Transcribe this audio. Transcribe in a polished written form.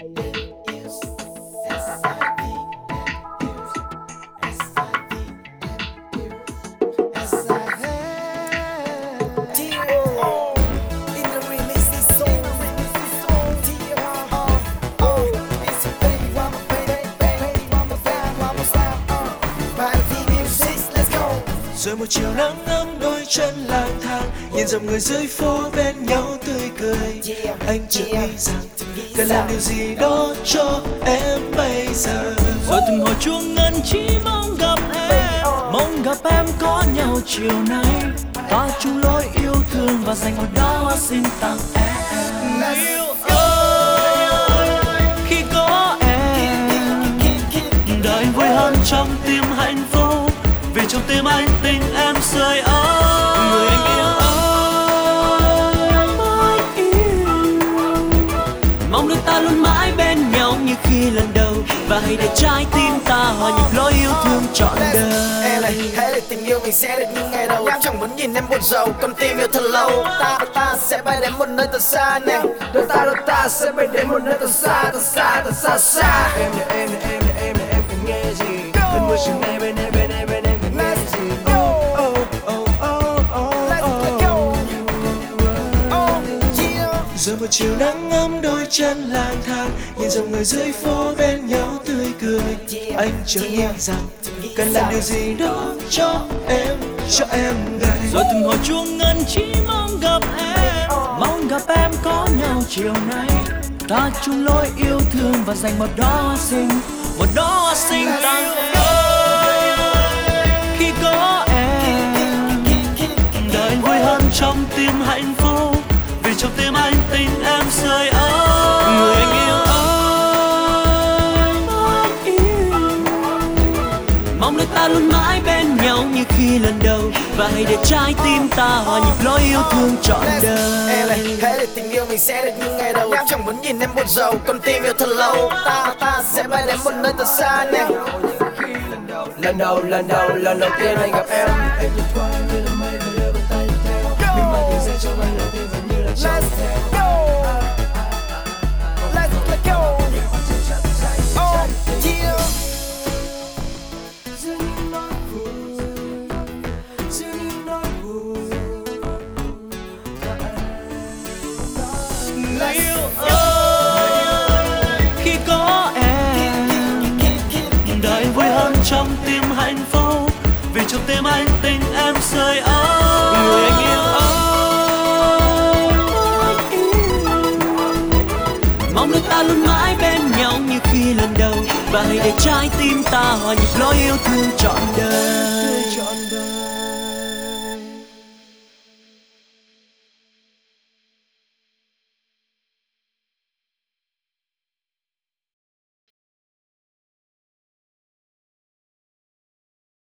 Rồi một chiều nắng ấm đôi chân lang thang, nhìn dòng người dưới phố bên nhau tươi cười. Anh chợt nghĩ rằng cần làm điều gì đó cho em bây giờ. Rồi từng hồi chuông ngân chỉ mong gặp em có nhau chiều nay. Ta chung lối yêu thương và dành một đóa hoa xin tặng em. Yêu ơi, khi có em, đời vui hơn trong tim hạnh phúc. Vì trong tim anh tình em sưởi ấm. Người anh yêu ơi, mong được ta luôn mãi bên nhau như khi lần đầu. Và hãy để trái tim ta hòa nhịp lối yêu thương trọn đời. Em này, hãy để tình yêu mình sẽ được như ngày đầu. Em chẳng muốn nhìn em buồn rầu, con tim yêu thật lâu. Ta sẽ bay đến một nơi thật xa nè. Đôi ta sẽ bay đến một nơi thật xa, thật xa, thật xa xa. Em phải nghe gì? Cơn mưa chiều nay bên em phải nghe gì? Rồi một chiều nắng ấm đôi chân lang thang, nhìn dòng người dưới phố bên nhau tươi cười. Anh chợt nghĩ rằng cần làm điều gì đó cho em đây. Rồi từng hồi chuông ngân chỉ mong gặp em có nhau chiều nay. Ta chung lối yêu thương và dành một đóa hoa xinh tặng em. Khi có em, đời vui hơn trong tim hạnh phúc. Vì trong tim anh tình em sưởi ấm. Người anh yêu ơi, mong được ta luôn mãi bên nhau như khi lần đầu. Và hãy để trái tim ta hòa nhịp lối yêu thương trọn đời. Em này, hãy để tình yêu mình sẽ được như ngày đầu. Em chẳng muốn nhìn em buồn rầu, con tim yêu thật lâu. Ta sẽ bay đến một nơi thật xa nè. Lần đầu tiên anh gặp em, anh nhìn qua em như là mây và lửa bàn tay theo. Mình mang tiếng rẽ cho anh đầu tiên dường như là trong theo. Let's go. Oh, yeah. Người yêu ơi, khi có em, đời vui hơn trong tim hạnh phúc. Vì trong tim anh tình em sưởi ấm. Người anh yêu ơi, mong được ta luôn mãi bên nhau như khi lần đầu. Và hãy để trái tim ta hòa nhịp lối yêu thương trọn đời.